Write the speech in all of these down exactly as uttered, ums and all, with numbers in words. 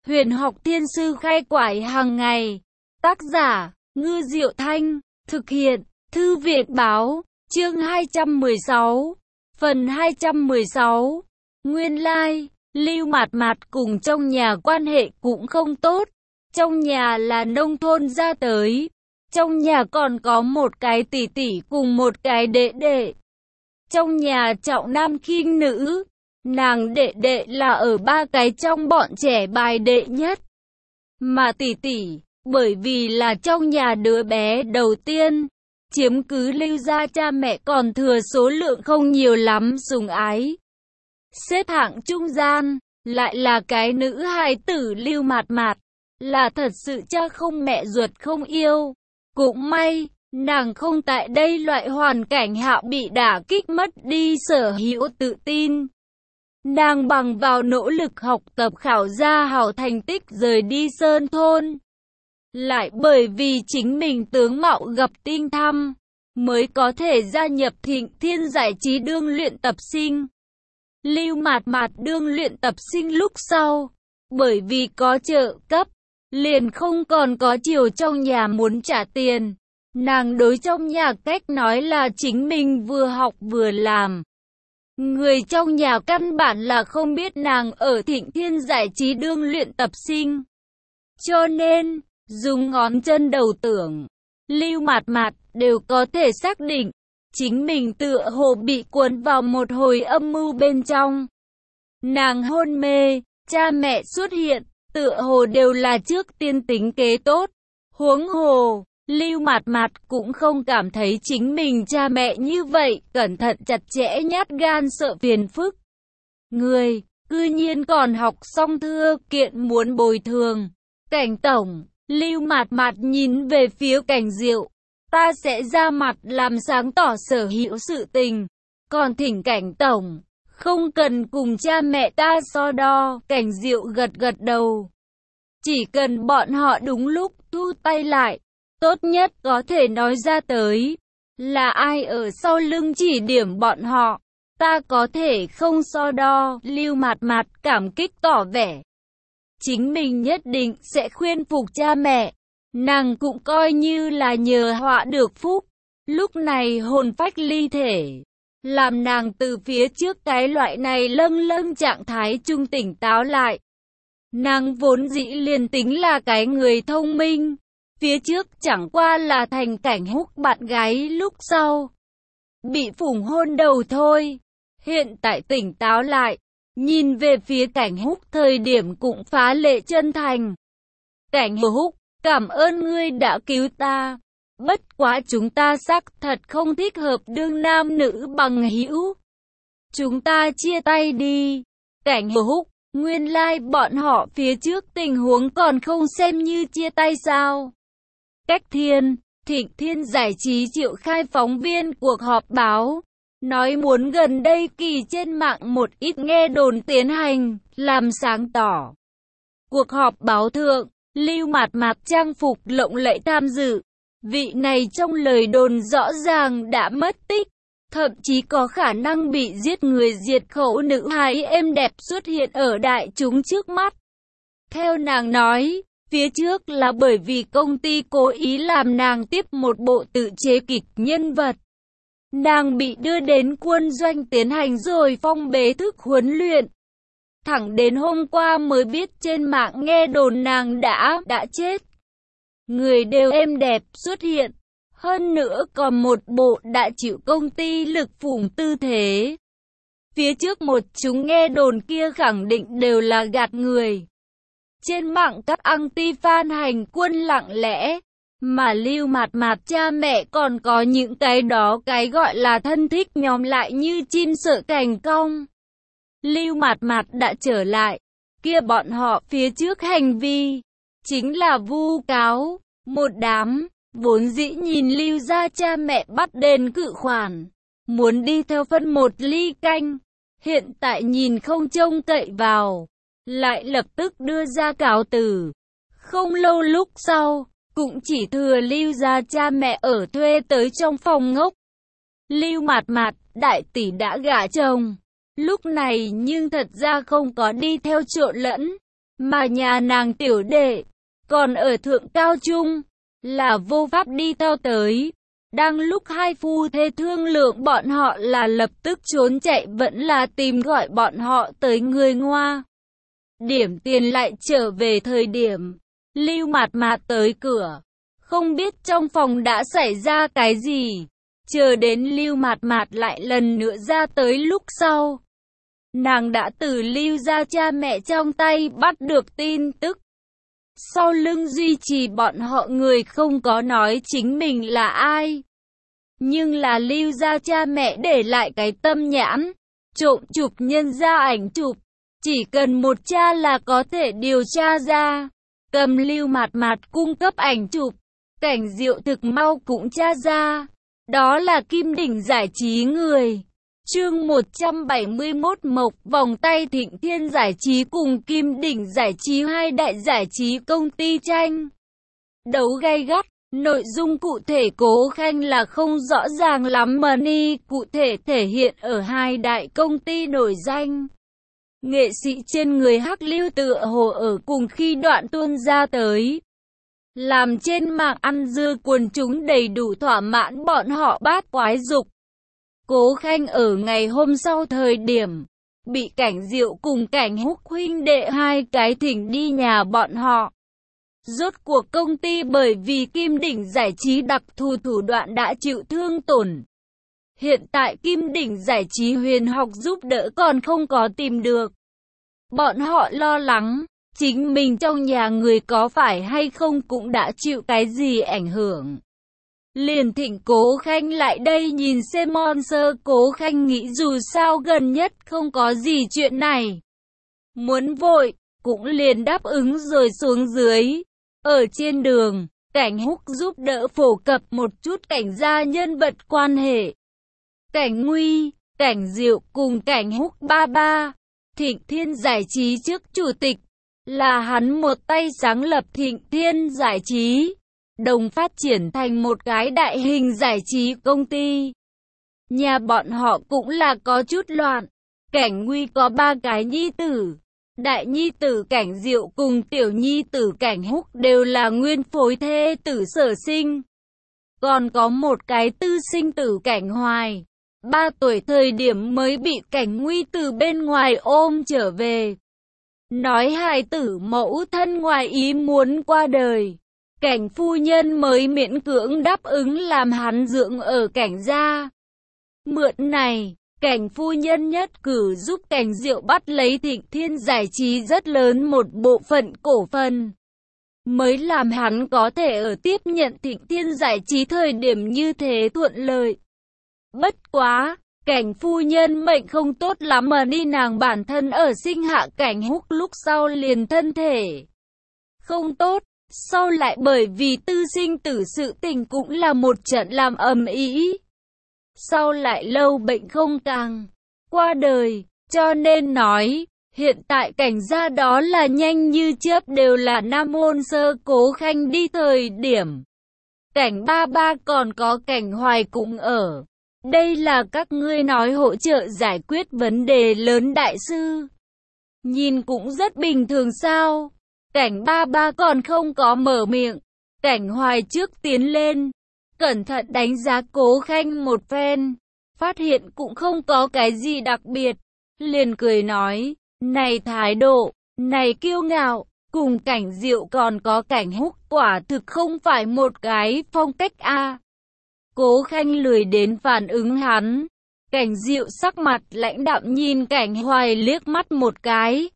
Huyền học thiên sư khai quải hàng ngày. Tác giả, Ngư Diệu Thanh. Thực hiện, Thư viện báo. Chương hai trăm mười sáu. Phần hai trăm mười sáu. Nguyên lai, Lưu Mạt Mạt cùng trong nhà quan hệ cũng không tốt. Trong nhà là nông thôn ra tới. Trong nhà còn có một cái tỷ tỷ cùng một cái đệ đệ. Trong nhà trọng nam khinh nữ. Nàng đệ đệ là ở ba cái trong bọn trẻ bài đệ nhất. Mà tỷ tỷ, bởi vì là trong nhà đứa bé đầu tiên, chiếm cứ Lưu gia cha mẹ còn thừa số lượng không nhiều lắm sủng ái. Xếp hạng trung gian, lại là cái nữ hài tử Lưu Mạt Mạt, là thật sự cha không mẹ ruột không yêu. Cũng may, nàng không tại đây loại hoàn cảnh hạ bị đả kích mất đi sở hữu tự tin. Nàng bằng vào nỗ lực học tập khảo ra hảo thành tích rời đi sơn thôn. Lại bởi vì chính mình tướng mạo gặp tinh thăm, mới có thể gia nhập Thịnh Thiên giải trí đương luyện tập sinh. Lưu Mạt Mạt đương luyện tập sinh lúc sau, bởi vì có trợ cấp, liền không còn có chiều trong nhà muốn trả tiền. Nàng đối trong nhà cách nói là chính mình vừa học vừa làm. Người trong nhà căn bản là không biết nàng ở Thịnh Thiên giải trí đương luyện tập sinh. Cho nên, dùng ngón chân đầu tưởng, Lưu Mạt Mạt đều có thể xác định, chính mình tựa hồ bị cuốn vào một hồi âm mưu bên trong. Nàng hôn mê, cha mẹ xuất hiện, tựa hồ đều là trước tiên tính kế tốt. Huống hồ, Lưu Mạt Mạt cũng không cảm thấy chính mình cha mẹ như vậy, cẩn thận chặt chẽ nhát gan sợ phiền phức. Người, cư nhiên còn học xong thưa kiện muốn bồi thường. Cảnh tổng, Lưu Mạt Mạt nhìn về phía Cảnh Diệu. Ta sẽ ra mặt làm sáng tỏ sở hữu sự tình. Còn thỉnh Cảnh tổng, không cần cùng cha mẹ ta so đo. Cảnh Diệu gật gật đầu. Chỉ cần bọn họ đúng lúc thu tay lại. Tốt nhất có thể nói ra tới, là ai ở sau lưng chỉ điểm bọn họ, ta có thể không so đo. Lưu Mạt Mạt cảm kích tỏ vẻ, chính mình nhất định sẽ khuyên phục cha mẹ, nàng cũng coi như là nhờ họa được phúc. Lúc này hồn phách ly thể, làm nàng từ phía trước cái loại này lâng lâng trạng thái trung tỉnh táo lại. Nàng vốn dĩ liền tính là cái người thông minh. Phía trước chẳng qua là thành Cảnh Húc bạn gái lúc sau bị phủng hôn đầu thôi. Hiện tại tỉnh táo lại, nhìn về phía Cảnh Húc thời điểm cũng phá lệ chân thành. Cảnh Húc, cảm ơn ngươi đã cứu ta. Bất quá chúng ta xác thật không thích hợp đương nam nữ bằng hữu. Chúng ta chia tay đi. Cảnh Húc, nguyên lai like bọn họ phía trước tình huống còn không xem như chia tay sao? Cách Thiên, Thịnh Thiên giải trí triệu khai phóng viên cuộc họp báo, nói muốn gần đây kỳ trên mạng một ít nghe đồn tiến hành, làm sáng tỏ. Cuộc họp báo thượng, Lưu Mạt Mạt trang phục lộng lẫy tham dự, vị này trong lời đồn rõ ràng đã mất tích, thậm chí có khả năng bị giết người diệt khẩu nữ hài êm đẹp xuất hiện ở đại chúng trước mắt. Theo nàng nói, phía trước là bởi vì công ty cố ý làm nàng tiếp một bộ tự chế kịch nhân vật. Nàng bị đưa đến quân doanh tiến hành rồi phong bế thức huấn luyện. Thẳng đến hôm qua mới biết trên mạng nghe đồn nàng đã, đã chết. Người đều êm đẹp xuất hiện. Hơn nữa còn một bộ đã chịu công ty lực phủng tư thế. Phía trước một chúng nghe đồn kia khẳng định đều là gạt người. Trên mạng các anti-fan hành quân lặng lẽ, mà Lưu Mạt Mạt cha mẹ còn có những cái đó cái gọi là thân thích nhóm lại như chim sợ cành cong. Lưu Mạt Mạt đã trở lại, kia bọn họ phía trước hành vi, chính là vu cáo, một đám, vốn dĩ nhìn Lưu gia cha mẹ bắt đền cự khoản, muốn đi theo phân một ly canh, hiện tại nhìn không trông cậy vào. Lại lập tức đưa ra cáo từ. Không lâu lúc sau, cũng chỉ thừa Lưu gia cha mẹ ở thuê tới trong phòng ngốc. Lưu Mạt Mạt, đại tỷ đã gả chồng. Lúc này nhưng thật ra không có đi theo trộn lẫn. mà nhà nàng tiểu đệ còn ở thượng cao trung, là vô pháp đi theo tới. Đang lúc hai phu thê thương lượng bọn họ là lập tức trốn chạy vẫn là tìm gọi bọn họ tới người ngoa. Điểm tiền lại trở về thời điểm, Lưu Mạt Mạt tới cửa, không biết trong phòng đã xảy ra cái gì. Chờ đến Lưu Mạt Mạt lại lần nữa ra tới lúc sau, nàng đã từ Lưu gia cha mẹ trong tay bắt được tin tức. Sau lưng duy trì bọn họ người không có nói chính mình là ai. Nhưng là Lưu gia cha mẹ để lại cái tâm nhãn, trộm chụp nhân gia ảnh chụp. Chỉ cần một cha là có thể điều tra ra. Cầm Lưu Mạt Mạt cung cấp ảnh chụp, Cảnh Diệu thực mau cũng tra ra. Đó là Kim Đỉnh Giải Trí người. Chương một trăm bảy mươi mốt Mộc vòng tay Thịnh Thiên Giải Trí cùng Kim Đỉnh Giải Trí hai đại giải trí công ty tranh đấu gay gắt. Nội dung cụ thể Cố Khanh là không rõ ràng lắm, money cụ thể thể hiện ở hai đại công ty nổi danh. Nghệ sĩ trên người hắc lưu tựa hồ ở cùng khi đoạn tuôn ra tới, làm trên mạng ăn dưa quần chúng đầy đủ thỏa mãn bọn họ bát quái dục. Cố Khanh ở ngày hôm sau thời điểm bị Cảnh Diệu cùng Cảnh Húc huynh đệ hai cái thỉnh đi nhà bọn họ. Rốt cuộc công ty bởi vì Kim Đỉnh Giải Trí đặc thù thủ đoạn đã chịu thương tổn. Hiện tại Kim Đỉnh Giải Trí huyền học giúp đỡ còn không có tìm được. Bọn họ lo lắng, chính mình trong nhà người có phải hay không cũng đã chịu cái gì ảnh hưởng. Liền thỉnh Cố Khanh lại đây nhìn xem monster. Cố Khanh nghĩ dù sao gần nhất không có gì chuyện này. Muốn vội, cũng liền đáp ứng rồi xuống dưới. Ở trên đường, Cảnh Húc giúp đỡ phổ cập một chút Cảnh gia nhân vật quan hệ. Cảnh Nguy, Cảnh Diệu cùng Cảnh Húc ba ba. Thịnh Thiên Giải Trí trước chủ tịch, là hắn một tay sáng lập Thịnh Thiên Giải Trí, đồng phát triển thành một cái đại hình giải trí công ty. Nhà bọn họ cũng là có chút loạn. Cảnh Nguy có ba cái nhi tử. Đại nhi tử Cảnh Diệu cùng tiểu nhi tử Cảnh Húc đều là nguyên phối thê tử sở sinh. Còn có một cái tư sinh tử Cảnh Hoài. Ba tuổi thời điểm mới bị Cảnh Nguy từ bên ngoài ôm trở về. Nói hài tử mẫu thân ngoài ý muốn qua đời. Cảnh phu nhân mới miễn cưỡng đáp ứng làm hắn dưỡng ở Cảnh gia. Mượn này, Cảnh phu nhân nhất cử giúp Cảnh Diệu bắt lấy Thịnh Thiên Giải Trí rất lớn một bộ phận cổ phần. Mới làm hắn có thể ở tiếp nhận Thịnh Thiên Giải Trí thời điểm như thế thuận lợi. Bất quá, Cảnh phu nhân mệnh không tốt lắm mà đi, nàng bản thân ở sinh hạ Cảnh Húc lúc sau liền thân thể không tốt, sau lại bởi vì tư sinh tử sự tình cũng là một trận làm ầm ĩ. Sau lại lâu bệnh không càng qua đời, cho nên nói, hiện tại Cảnh gia đó là nhanh như chớp đều là nam môn sơ. Cố Khanh đi thời điểm, Cảnh ba ba còn có Cảnh Hoài cũng ở. Đây là các ngươi nói hỗ trợ giải quyết vấn đề lớn đại sư. Nhìn cũng rất bình thường sao. Cảnh ba ba còn không có mở miệng. Cảnh Hoài trước tiến lên, cẩn thận đánh giá Cố Khanh một phen. Phát hiện cũng không có cái gì đặc biệt. Liền cười nói, này thái độ, này kiêu ngạo, cùng Cảnh Diệu còn có Cảnh Húc quả thực không phải một cái phong cách a. Cố Khanh lười đến phản ứng hắn. Cảnh Diệu sắc mặt lãnh đạm nhìn Cảnh Hoài liếc mắt một cái.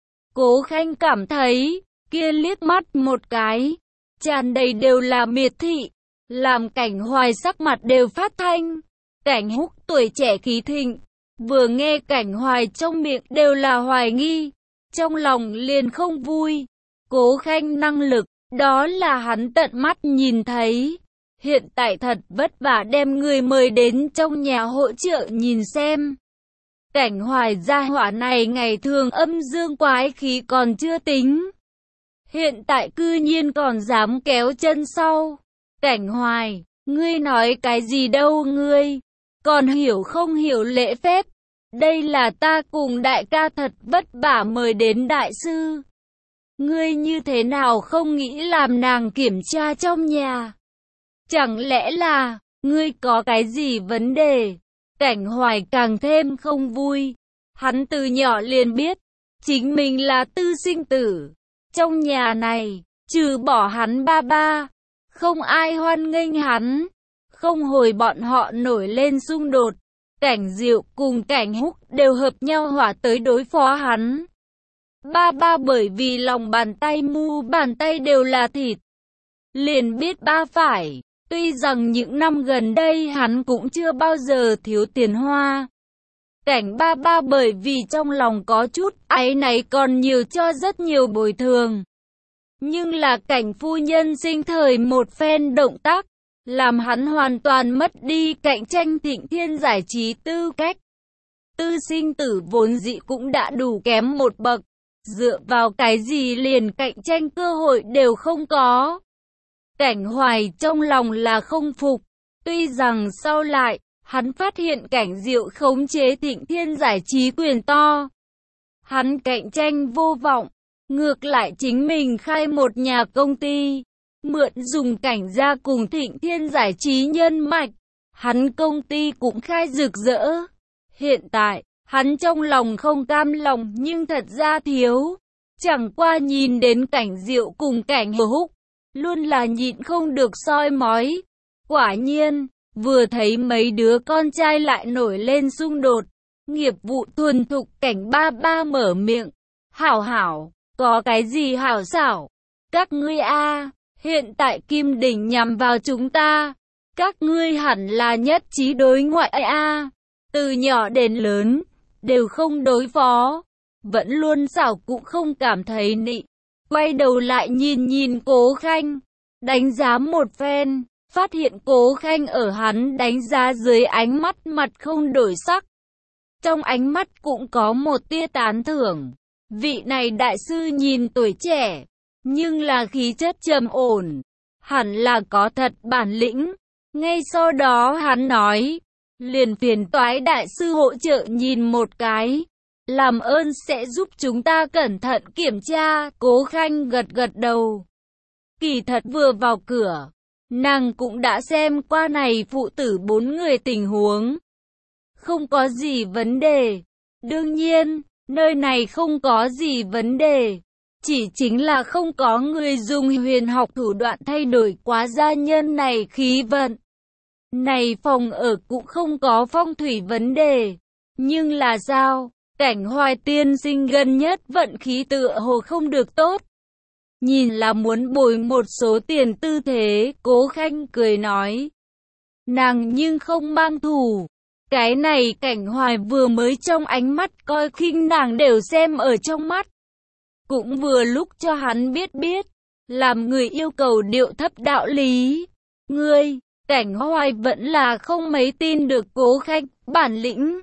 Cố Khanh cảm thấy, kia liếc mắt một cái, tràn đầy đều là miệt thị, làm Cảnh Hoài sắc mặt đều phát thanh. Cảnh Húc tuổi trẻ khí thịnh, vừa nghe Cảnh Hoài trong miệng đều là hoài nghi, trong lòng liền không vui. Cố Khanh năng lực, đó là hắn tận mắt nhìn thấy. Hiện tại thật vất vả đem người mời đến trong nhà hỗ trợ nhìn xem. Cảnh Hoài gia hỏa này ngày thường âm dương quái khí còn chưa tính. Hiện tại cư nhiên còn dám kéo chân sau. Cảnh Hoài, ngươi nói cái gì đâu ngươi? Còn hiểu không hiểu lễ phép? Đây là ta cùng đại ca thật vất vả mời đến đại sư. ngươi như thế nào không nghĩ làm nàng kiểm tra trong nhà? Chẳng lẽ là, ngươi có cái gì vấn đề? Cảnh Hoài càng thêm không vui. Hắn từ nhỏ liền biết, chính mình là tư sinh tử. Trong nhà này, trừ bỏ hắn ba ba, không ai hoan nghênh hắn. Không hồi bọn họ nổi lên xung đột. Cảnh Diệu cùng Cảnh Húc đều hợp nhau hỏa tới đối phó hắn. Ba ba bởi vì lòng bàn tay mu bàn tay đều là thịt, liền biết ba phải. Tuy rằng những năm gần đây hắn cũng chưa bao giờ thiếu tiền hoa. Cảnh ba ba bởi vì trong lòng có chút áy náy còn nhiều cho rất nhiều bồi thường. Nhưng là Cảnh phu nhân sinh thời một phen động tác, làm hắn hoàn toàn mất đi cạnh tranh Thịnh Thiên giải trí tư cách. Tư sinh tử vốn dĩ cũng đã đủ kém một bậc, dựa vào cái gì liền cạnh tranh cơ hội đều không có. Cảnh Hoài trong lòng là không phục, tuy rằng sau lại, hắn phát hiện Cảnh Diệu khống chế Thịnh Thiên giải trí quyền to. Hắn cạnh tranh vô vọng, ngược lại chính mình khai một nhà công ty, mượn dùng Cảnh gia cùng Thịnh Thiên giải trí nhân mạch, hắn công ty cũng khai rực rỡ. Hiện tại, hắn trong lòng không cam lòng nhưng thật ra thiếu, chẳng qua nhìn đến Cảnh Diệu cùng Cảnh Húc, luôn là nhịn không được soi mói. Quả nhiên, vừa thấy mấy đứa con trai lại nổi lên xung đột, nghiệp vụ thuần thục Cảnh ba ba mở miệng. Hảo hảo, có cái gì hảo xảo? Các ngươi a, hiện tại Kim Đỉnh nhằm vào chúng ta, các ngươi hẳn là nhất trí đối ngoại a, từ nhỏ đến lớn, đều không đối phó, vẫn luôn xảo cũng không cảm thấy nị. Quay đầu lại nhìn nhìn Cố Khanh, đánh giá một phen, phát hiện Cố Khanh ở hắn đánh giá dưới ánh mắt mặt không đổi sắc. Trong ánh mắt cũng có một tia tán thưởng. Vị này đại sư nhìn tuổi trẻ, nhưng là khí chất trầm ổn, hẳn là có thật bản lĩnh. Ngay sau đó hắn nói, liền phiền toái đại sư hỗ trợ nhìn một cái, làm ơn sẽ giúp chúng ta cẩn thận kiểm tra. Cố Khanh gật gật đầu. Kỳ thật vừa vào cửa, nàng cũng đã xem qua này phụ tử bốn người tình huống. Không có gì vấn đề. Đương nhiên, nơi này không có gì vấn đề. Chỉ chính là không có người dùng huyền học thủ đoạn thay đổi quá gia nhân này khí vận. Này phòng ở cũng không có phong thủy vấn đề. Nhưng là sao? Cảnh Hoài tiên sinh gần nhất vận khí tựa hồ không được tốt. Nhìn là muốn bồi một số tiền tư thế, Cố Khanh cười nói. Nàng nhưng không mang thù. Cái này Cảnh Hoài vừa mới trong ánh mắt coi khinh nàng đều xem ở trong mắt. Cũng vừa lúc cho hắn biết biết, làm người yêu cầu điệu thấp đạo lý. Ngươi, Cảnh Hoài vẫn là không mấy tin được Cố Khanh, bản lĩnh.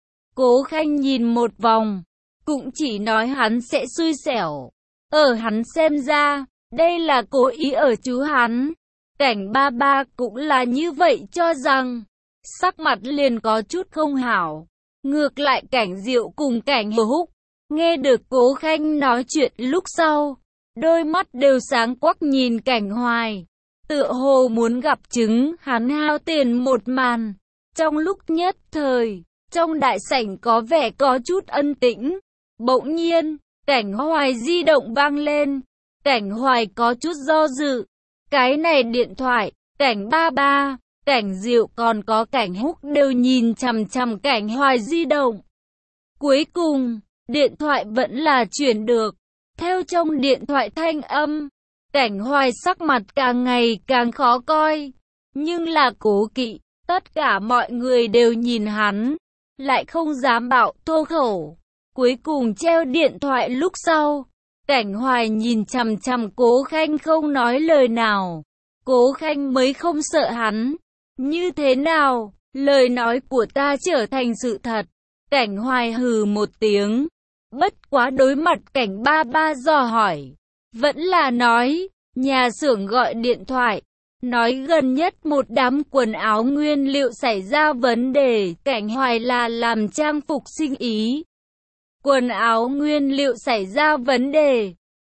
Cố Khanh nhìn một vòng, cũng chỉ nói hắn sẽ xui xẻo. Ở hắn xem ra, đây là cố ý ở chú hắn. Cảnh ba ba cũng là như vậy cho rằng. Sắc mặt liền có chút không hảo. Ngược lại Cảnh Diệu cùng Cảnh Húc, nghe được Cố Khanh nói chuyện lúc sau, đôi mắt đều sáng quắc nhìn Cảnh Hoài, tựa hồ muốn gặp chứng hắn hao tiền một màn. Trong lúc nhất thời, trong đại sảnh có vẻ có chút ân tĩnh. Bỗng nhiên, Cảnh Hoài di động vang lên. Cảnh Hoài có chút do dự. Cái này điện thoại, Cảnh ba ba, Cảnh Diệu còn có Cảnh Húc đều nhìn chằm chằm Cảnh Hoài di động. Cuối cùng, điện thoại vẫn là chuyển được. Theo trong điện thoại thanh âm, Cảnh Hoài sắc mặt càng ngày càng khó coi. Nhưng là cố kỵ, tất cả mọi người đều nhìn hắn, lại không dám bảo thô khẩu. Cuối cùng treo điện thoại lúc sau, Cảnh Hoài nhìn chằm chằm Cố Khanh không nói lời nào. Cố Khanh mới không sợ hắn. Như thế nào, lời nói của ta trở thành sự thật. Cảnh Hoài hừ một tiếng. Bất quá đối mặt Cảnh ba ba dò hỏi, vẫn là nói, nhà xưởng gọi điện thoại, nói gần nhất một đám quần áo nguyên liệu xảy ra vấn đề. Cảnh Hoài là làm trang phục sinh ý. Quần áo nguyên liệu xảy ra vấn đề.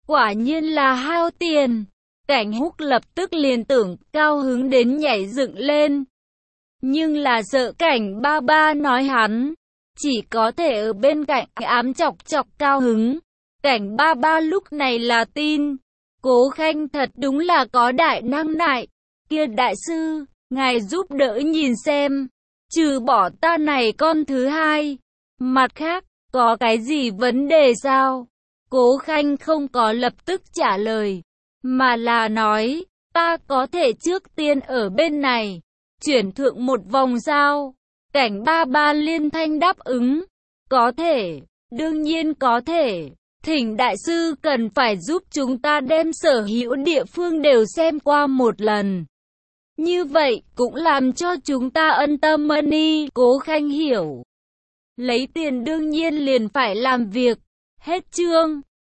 quả nhiên là hao tiền. Cảnh Húc lập tức liền tưởng, cao hứng đến nhảy dựng lên. Nhưng là sợ Cảnh ba ba nói hắn, chỉ có thể ở bên cạnh ám chọc chọc cao hứng. Cảnh ba ba lúc này là tin, Cố Khanh thật đúng là có đại năng nại. Kia đại sư, ngài giúp đỡ nhìn xem, trừ bỏ ta này con thứ hai, mặt khác, có cái gì vấn đề sao? Cố Khanh không có lập tức trả lời, mà là nói, ta có thể trước tiên ở bên này, chuyển thượng một vòng sao? Cảnh ba ba liên thanh đáp ứng, có thể, đương nhiên có thể. Thỉnh đại sư cần phải giúp chúng ta đem sở hữu địa phương đều xem qua một lần. Như vậy cũng làm cho chúng ta ân tâm ân y. Cố Khanh hiểu, lấy tiền đương nhiên liền phải làm việc. Hết chương.